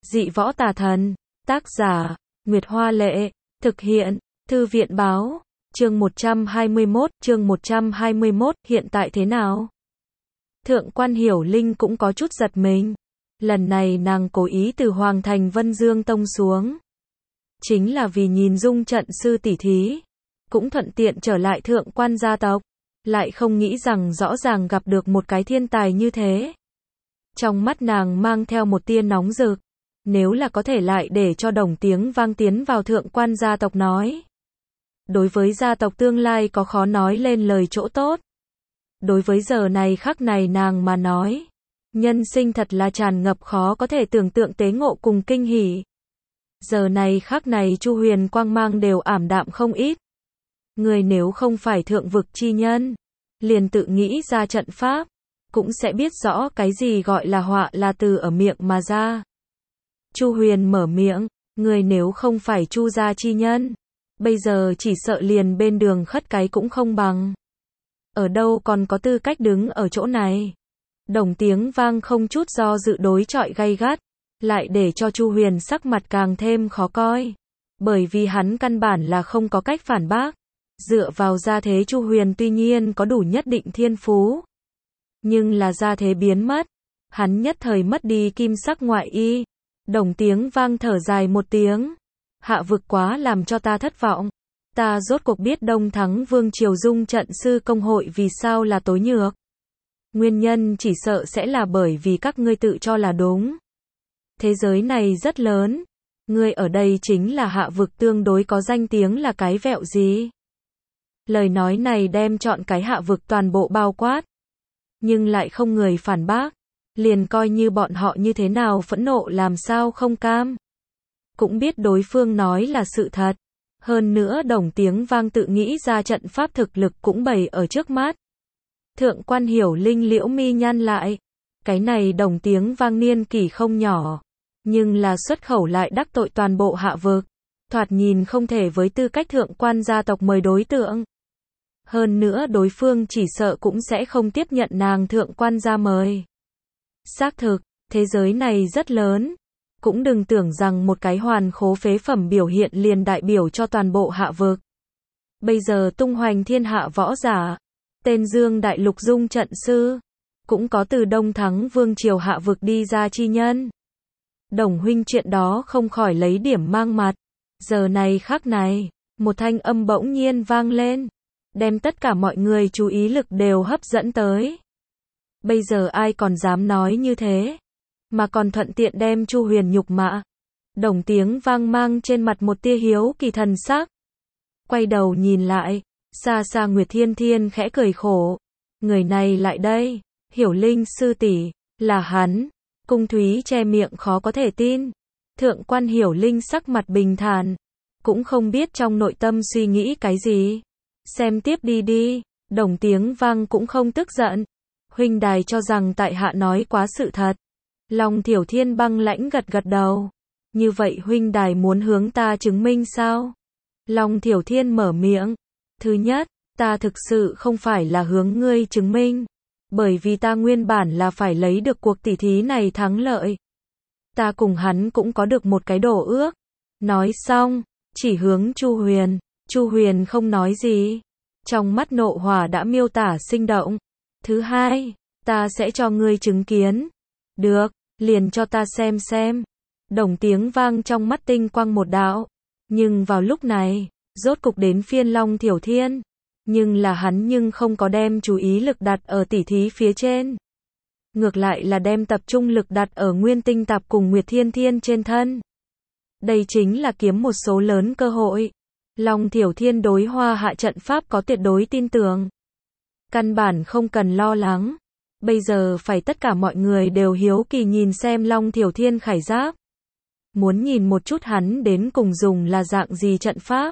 Dị võ tà thần. Tác giả, Nguyệt Hoa Lệ. Thực hiện, Thư viện Báo. Chương 121, hiện tại thế nào? Thượng quan Hiểu Linh cũng có chút giật mình. Lần này nàng cố ý từ Hoàng Thành Vân Dương Tông xuống. Chính là vì nhìn dung trận sư tỷ thí. Cũng thuận tiện trở lại thượng quan gia tộc. Lại không nghĩ rằng rõ ràng gặp được một cái thiên tài như thế. Trong mắt nàng mang theo một tia nóng rực. Nếu là có thể lại để cho Đồng Tiếng Vang tiến vào thượng quan gia tộc nói. Đối với gia tộc tương lai có khó nói lên lời chỗ tốt. Đối với giờ này khắc này nàng mà nói. Nhân sinh thật là tràn ngập khó có thể tưởng tượng tế ngộ cùng kinh hỉ. Giờ này khắc này Chu Huyền quang mang đều ảm đạm không ít. Người nếu không phải thượng vực chi nhân, liền tự nghĩ ra trận pháp, cũng sẽ biết rõ cái gì gọi là họa là từ ở miệng mà ra. Chu Huyền mở miệng, người nếu không phải Chu gia chi nhân, bây giờ chỉ sợ liền bên đường khất cái cũng không bằng. Ở đâu còn có tư cách đứng ở chỗ này. Đồng Tiếng Vang không chút do dự đối chọi gay gắt, lại để cho Chu Huyền sắc mặt càng thêm khó coi. Bởi vì hắn căn bản là không có cách phản bác. Dựa vào gia thế Chu Huyền tuy nhiên có đủ nhất định thiên phú. Nhưng là gia thế biến mất. Hắn nhất thời mất đi kim sắc ngoại y. Đồng Tiếng Vang thở dài một tiếng. Hạ vực quá làm cho ta thất vọng. Ta rốt cuộc biết Đông Thắng Vương Triều dung trận sư công hội vì sao là tối nhược. Nguyên nhân chỉ sợ sẽ là bởi vì các ngươi tự cho là đúng. Thế giới này rất lớn. Ngươi ở đây chính là hạ vực tương đối có danh tiếng là cái vẹo gì. Lời nói này đem chọn cái hạ vực toàn bộ bao quát. Nhưng lại không người phản bác. Liền coi như bọn họ như thế nào phẫn nộ làm sao không cam. Cũng biết đối phương nói là sự thật. Hơn nữa Đồng Tiếng Vang tự nghĩ ra trận pháp thực lực cũng bày ở trước mắt. Thượng quan Hiểu Linh liễu mi nhăn lại. Cái này Đồng Tiếng Vang niên kỷ không nhỏ. Nhưng là xuất khẩu lại đắc tội toàn bộ hạ vực. Thoạt nhìn không thể với tư cách thượng quan gia tộc mời đối tượng. Hơn nữa đối phương chỉ sợ cũng sẽ không tiếp nhận nàng thượng quan gia mời. Xác thực, thế giới này rất lớn. Cũng đừng tưởng rằng một cái hoàn khố phế phẩm biểu hiện liền đại biểu cho toàn bộ hạ vực. Bây giờ tung hoành thiên hạ võ giả. Tên Dương Đại Lục dung trận sư. Cũng có từ Đông Thắng Vương Triều hạ vực đi ra chi nhân. Đồng huynh chuyện đó không khỏi lấy điểm mang mặt. Giờ này khắc này, một thanh âm bỗng nhiên vang lên. Đem tất cả mọi người chú ý lực đều hấp dẫn tới. Bây giờ ai còn dám nói như thế. Mà còn thuận tiện đem Chu Huyền nhục mạ. Đồng Tiếng Vang mang trên mặt một tia hiếu kỳ thần sắc. Quay đầu nhìn lại. Xa xa Nguyệt Thiên Thiên khẽ cười khổ. Người này lại đây. Hiểu Linh sư tỷ là hắn. Cung Thúy che miệng khó có thể tin. Thượng quan Hiểu Linh sắc mặt bình thản. Cũng không biết trong nội tâm suy nghĩ cái gì. Xem tiếp đi đi. Đồng Tiếng Vang cũng không tức giận. Huynh đài cho rằng tại hạ nói quá sự thật. Long Thiểu Thiên băng lãnh gật gật đầu. Như vậy huynh đài muốn hướng ta chứng minh sao? Long Thiểu Thiên mở miệng. Thứ nhất, ta thực sự không phải là hướng ngươi chứng minh. Bởi vì ta nguyên bản là phải lấy được cuộc tỷ thí này thắng lợi. Ta cùng hắn cũng có được một cái đổ ước. Nói xong, chỉ hướng Chu Huyền. Chu Huyền không nói gì. Trong mắt nộ hỏa đã miêu tả sinh động. Thứ hai, ta sẽ cho ngươi chứng kiến. Được, liền cho ta xem. Đồng Tiếng Vang trong mắt tinh quang một đạo. Nhưng vào lúc này, rốt cục đến phiên Long Thiểu Thiên. Nhưng là hắn nhưng không có đem chú ý lực đặt ở tỷ thí phía trên. Ngược lại là đem tập trung lực đặt ở Nguyên Tinh Tạp cùng Nguyệt Thiên Thiên trên thân. Đây chính là kiếm một số lớn cơ hội. Long Thiểu Thiên đối Hoa Hạ trận pháp có tuyệt đối tin tưởng. Căn bản không cần lo lắng. Bây giờ phải tất cả mọi người đều hiếu kỳ nhìn xem Long Thiểu Thiên khải giáp. Muốn nhìn một chút hắn đến cùng dùng là dạng gì trận pháp.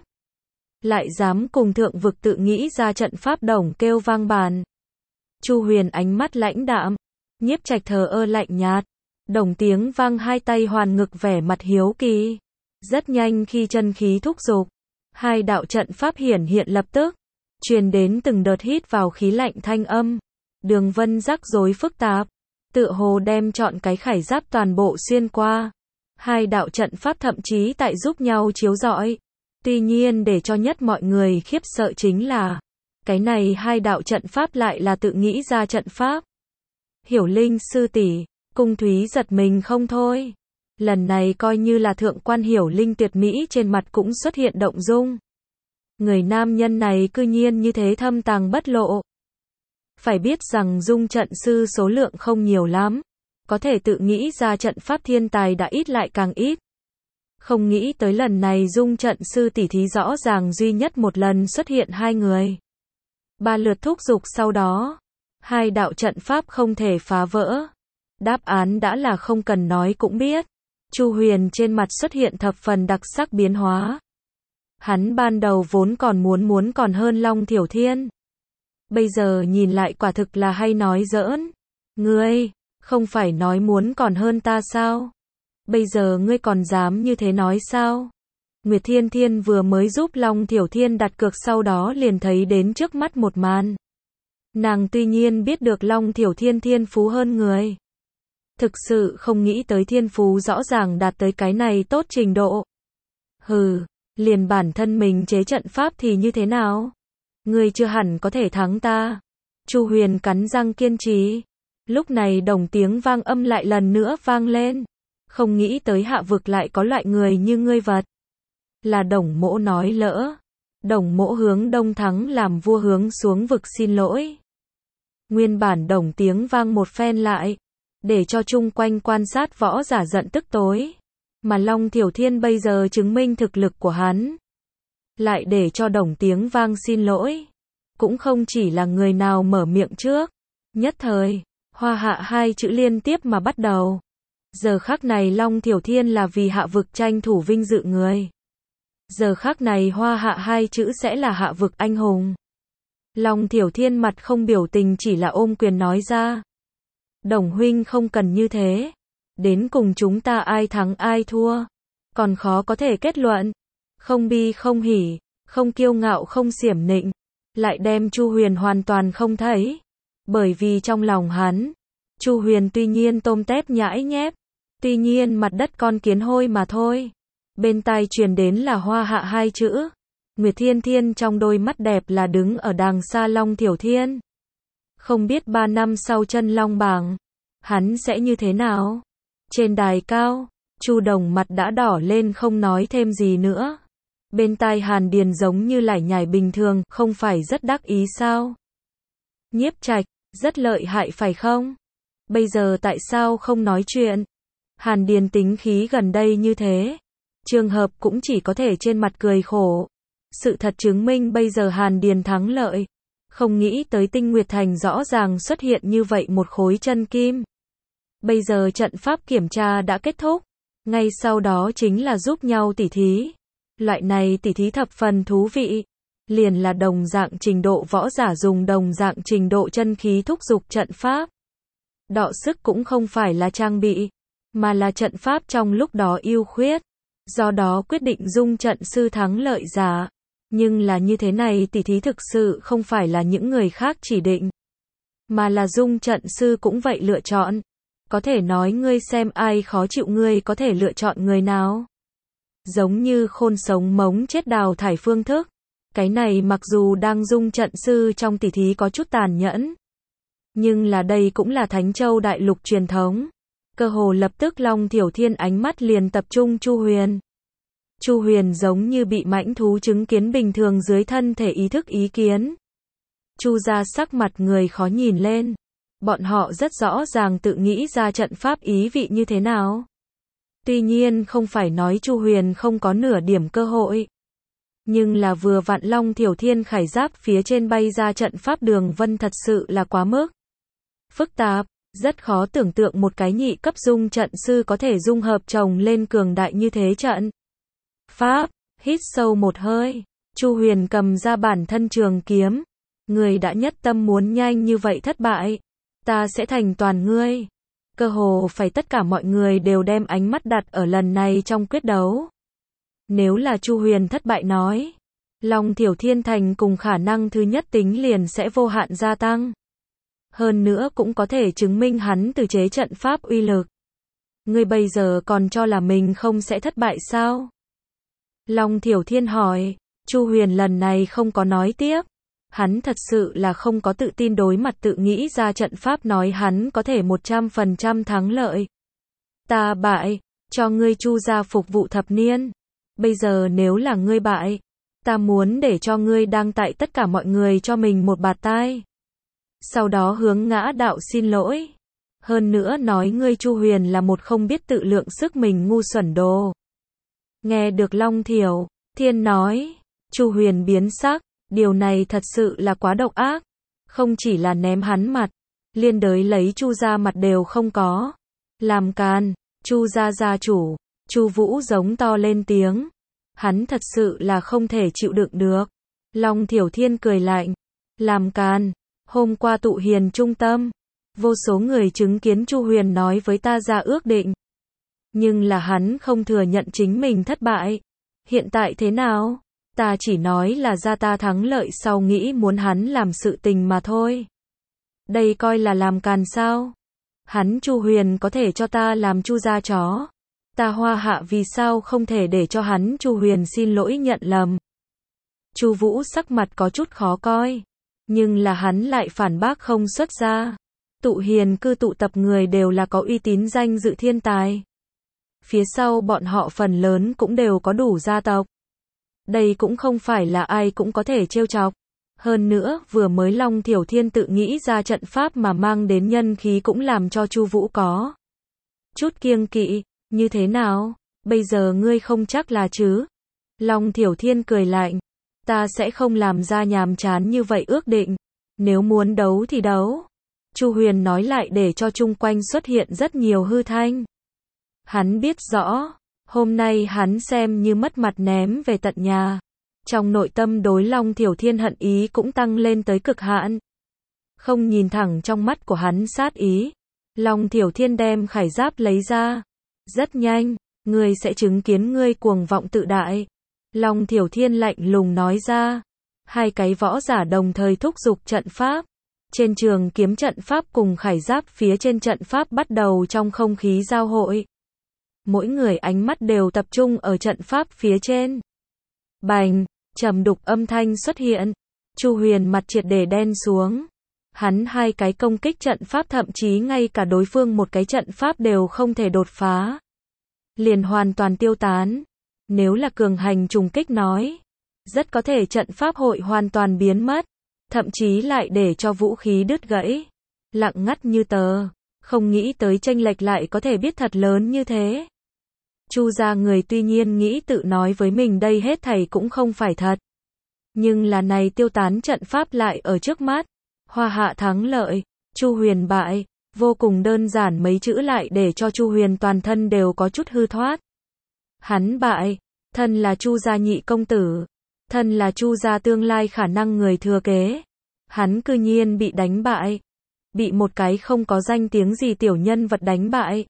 Lại dám cùng thượng vực tự nghĩ ra trận pháp đồng kêu vang bàn. Chu Huyền ánh mắt lãnh đạm. Nhiếp Trạch thờ ơ lạnh nhạt. Đồng Tiếng Vang hai tay hoàn ngực vẻ mặt hiếu kỳ. Rất nhanh khi chân khí thúc giục. Hai đạo trận pháp hiển hiện lập tức. Truyền đến từng đợt hít vào khí lạnh thanh âm. Đường vân rắc rối phức tạp. Tựa hồ đem chọn cái khải giáp toàn bộ xuyên qua. Hai đạo trận pháp thậm chí tại giúp nhau chiếu rọi. Tuy nhiên để cho nhất mọi người khiếp sợ chính là, cái này hai đạo trận pháp lại là tự nghĩ ra trận pháp. Hiểu Linh sư tỷ, Cung Thúy giật mình không thôi. Lần này coi như là thượng quan Hiểu Linh tuyệt mỹ trên mặt cũng xuất hiện động dung. Người nam nhân này cư nhiên như thế thâm tàng bất lộ. Phải biết rằng dung trận sư số lượng không nhiều lắm. Có thể tự nghĩ ra trận pháp thiên tài đã ít lại càng ít. Không nghĩ tới lần này dung trận sư tỷ thí rõ ràng duy nhất một lần xuất hiện hai người. Ba lượt thúc giục sau đó. Hai đạo trận pháp không thể phá vỡ. Đáp án đã là không cần nói cũng biết. Chu Huyền trên mặt xuất hiện thập phần đặc sắc biến hóa. Hắn ban đầu vốn còn muốn còn hơn Long Thiểu Thiên. Bây giờ nhìn lại quả thực là hay nói giỡn. Ngươi, không phải nói muốn còn hơn ta sao? Bây giờ ngươi còn dám như thế nói sao? Nguyệt Thiên Thiên vừa mới giúp Long Thiểu Thiên đặt cược sau đó liền thấy đến trước mắt một màn. Nàng tuy nhiên biết được Long Thiểu Thiên thiên phú hơn người. Thực sự không nghĩ tới thiên phú rõ ràng đạt tới cái này tốt trình độ. Hừ, liền bản thân mình chế trận pháp thì như thế nào? Ngươi chưa hẳn có thể thắng ta. Chu Huyền cắn răng kiên trì. Lúc này đồng tiếng vang âm lại lần nữa vang lên. Không nghĩ tới hạ vực lại có loại người như ngươi vật. Là Đồng Mỗ nói lỡ. Đồng Mỗ hướng đông thắng làm vua hướng xuống vực xin lỗi. Nguyên bản đồng tiếng vang một phen lại. Để cho chung quanh quan sát võ giả giận tức tối. Mà Long Thiểu Thiên bây giờ chứng minh thực lực của hắn. Lại để cho đồng tiếng vang xin lỗi. Cũng không chỉ là người nào mở miệng trước. Nhất thời, hoa hạ hai chữ liên tiếp mà bắt đầu. Giờ khắc này Long Thiểu Thiên là vì hạ vực tranh thủ vinh dự người. Giờ khắc này hoa hạ hai chữ sẽ là hạ vực anh hùng. Long Thiểu Thiên mặt không biểu tình chỉ là ôm quyền nói ra. Đồng huynh không cần như thế. Đến cùng chúng ta ai thắng ai thua. Còn khó có thể kết luận. Không bi không hỉ, không kiêu ngạo không xiểm nịnh. Lại đem Chu Huyền hoàn toàn không thấy. Bởi vì trong lòng hắn, Chu Huyền tuy nhiên tôm tép nhãi nhép. Tuy nhiên mặt đất con kiến hôi mà thôi. Bên tai truyền đến là hoa hạ hai chữ. Nguyệt Thiên Thiên trong đôi mắt đẹp là đứng ở đàng xa Long Thiểu Thiên. Không biết 3 năm sau chân long bảng, hắn sẽ như thế nào? Trên đài cao, Chu Đồng mặt đã đỏ lên không nói thêm gì nữa. Bên tai Hàn Điền giống như lải nhải bình thường, không phải rất đắc ý sao? Nhiếp Trạch, rất lợi hại phải không? Bây giờ tại sao không nói chuyện? Hàn Điền tính khí gần đây như thế. Trường hợp cũng chỉ có thể trên mặt cười khổ. Sự thật chứng minh bây giờ Hàn Điền thắng lợi. Không nghĩ tới Tinh Nguyệt Thành rõ ràng xuất hiện như vậy một khối chân kim. Bây giờ trận pháp kiểm tra đã kết thúc. Ngay sau đó chính là giúp nhau tỉ thí. Loại này tỉ thí thập phần thú vị. Liền là đồng dạng trình độ võ giả dùng đồng dạng trình độ chân khí thúc giục trận pháp. Đọ sức cũng không phải là trang bị, mà là trận pháp trong lúc đó ưu khuyết. Do đó quyết định dung trận sư thắng lợi giả. Nhưng là như thế này tỉ thí thực sự không phải là những người khác chỉ định. Mà là dung trận sư cũng vậy lựa chọn. Có thể nói ngươi xem ai khó chịu ngươi có thể lựa chọn người nào. Giống như khôn sống mống chết đào thải phương thức. Cái này mặc dù đang dung trận sư trong tỉ thí có chút tàn nhẫn. Nhưng là đây cũng là Thánh Châu đại lục truyền thống. Cơ hồ lập tức Long Thiểu Thiên ánh mắt liền tập trung Chu Huyền. Chu Huyền giống như bị mãnh thú chứng kiến bình thường dưới thân thể ý thức ý kiến. Chu ra sắc mặt người khó nhìn lên. Bọn họ rất rõ ràng tự nghĩ ra trận pháp ý vị như thế nào. Tuy nhiên không phải nói Chu Huyền không có nửa điểm cơ hội. Nhưng là vừa vặn Long Thiểu Thiên khải giáp phía trên bay ra trận pháp đường vân thật sự là quá mức phức tạp. Rất khó tưởng tượng một cái nhị cấp dung trận sư có thể dung hợp chồng lên cường đại như thế trận pháp. Hít sâu một hơi, Chu Huyền cầm ra bản thân trường kiếm. Người đã nhất tâm muốn nhanh như vậy thất bại. Ta sẽ thành toàn ngươi. Cơ hồ phải tất cả mọi người đều đem ánh mắt đặt ở lần này trong quyết đấu. Nếu là Chu Huyền thất bại nói, Long Thiểu Thiên thành cùng khả năng thứ nhất tính liền sẽ vô hạn gia tăng. Hơn nữa cũng có thể chứng minh hắn từ chế trận pháp uy lực. Ngươi bây giờ còn cho là mình không sẽ thất bại sao? Long Thiểu Thiên hỏi. Chu Huyền lần này không có nói tiếp. Hắn thật sự là không có tự tin đối mặt tự nghĩ ra trận pháp nói hắn có thể 100% thắng lợi. Ta bại, cho ngươi Chu gia phục vụ thập niên. Bây giờ nếu là ngươi bại, ta muốn để cho ngươi đang tại tất cả mọi người cho mình một bạt tai. Sau đó hướng Ngã Đạo xin lỗi. Hơn nữa nói ngươi Chu Huyền là một không biết tự lượng sức mình ngu xuẩn đồ. Nghe được Long Thiểu Thiên nói, Chu Huyền biến sắc, điều này thật sự là quá độc ác. Không chỉ là ném hắn mặt, liên đới lấy Chu gia mặt đều không có. Làm càn, Chu gia gia chủ, Chu Vũ giống to lên tiếng. Hắn thật sự là không thể chịu đựng được. Long Thiểu Thiên cười lạnh. Làm càn, hôm qua tụ hiền trung tâm, vô số người chứng kiến Chu Huyền nói với ta ra ước định. Nhưng là hắn không thừa nhận chính mình thất bại. Hiện tại thế nào? Ta chỉ nói là ra ta thắng lợi sau nghĩ muốn hắn làm sự tình mà thôi. Đây coi là làm càn sao? Hắn Chu Huyền có thể cho ta làm Chu gia chó. Ta Hoa Hạ vì sao không thể để cho hắn Chu Huyền xin lỗi nhận lầm? Chu Vũ sắc mặt có chút khó coi, nhưng là hắn lại phản bác không xuất ra. Tụ hiền cư tụ tập người đều là có uy tín danh dự thiên tài. Phía sau bọn họ phần lớn cũng đều có đủ gia tộc. Đây cũng không phải là ai cũng có thể trêu chọc. Hơn nữa, vừa mới Long Thiểu Thiên tự nghĩ ra trận pháp mà mang đến nhân khí cũng làm cho Chu Vũ có chút kiêng kỵ. Như thế nào? Bây giờ ngươi không chắc là chứ? Long Thiểu Thiên cười lạnh. Ta sẽ không làm ra nhàm chán như vậy ước định. Nếu muốn đấu thì đấu. Chu Huyền nói lại để cho chung quanh xuất hiện rất nhiều hư thanh. Hắn biết rõ, hôm nay hắn xem như mất mặt ném về tận nhà. Trong nội tâm đối Long Thiểu Thiên hận ý cũng tăng lên tới cực hạn. Không nhìn thẳng trong mắt của hắn sát ý. Long Thiểu Thiên đem khải giáp lấy ra. Rất nhanh, ngươi sẽ chứng kiến ngươi cuồng vọng tự đại. Long Thiểu Thiên lạnh lùng nói ra. Hai cái võ giả đồng thời thúc giục trận pháp. Trên trường kiếm trận pháp cùng khải giáp phía trên trận pháp bắt đầu trong không khí giao hội. Mỗi người ánh mắt đều tập trung ở trận pháp phía trên. Bành, trầm đục âm thanh xuất hiện. Chu Huyền mặt triệt để đen xuống. Hắn hai cái công kích trận pháp thậm chí ngay cả đối phương một cái trận pháp đều không thể đột phá. Liền hoàn toàn tiêu tán. Nếu là cường hành trùng kích nói, rất có thể trận pháp hội hoàn toàn biến mất. Thậm chí lại để cho vũ khí đứt gãy. Lặng ngắt như tờ. Không nghĩ tới chênh lệch lại có thể biết thật lớn như thế. Chu gia người tuy nhiên nghĩ tự nói với mình đây hết thảy cũng không phải thật. Nhưng là này tiêu tán trận pháp lại ở trước mắt. Hoa Hạ thắng lợi, Chu Huyền bại, vô cùng đơn giản mấy chữ lại để cho Chu Huyền toàn thân đều có chút hư thoát. Hắn bại, thân là Chu gia nhị công tử, thân là Chu gia tương lai khả năng người thừa kế. Hắn cư nhiên bị đánh bại, bị một cái không có danh tiếng gì tiểu nhân vật đánh bại.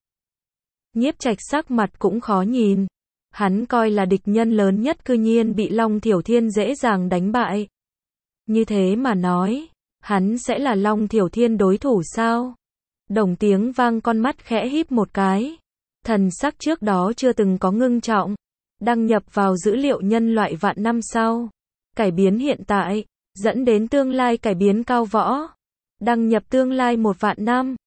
Nhiếp Trạch sắc mặt cũng khó nhìn. Hắn coi là địch nhân lớn nhất cư nhiên bị Long Thiểu Thiên dễ dàng đánh bại. Như thế mà nói, hắn sẽ là Long Thiểu Thiên đối thủ sao? Đồng tiếng vang con mắt khẽ híp một cái. Thần sắc trước đó chưa từng có ngưng trọng. Đăng nhập vào dữ liệu nhân loại vạn năm sau. Cải biến hiện tại, dẫn đến tương lai cải biến cao võ. Đăng nhập tương lai 1 vạn năm.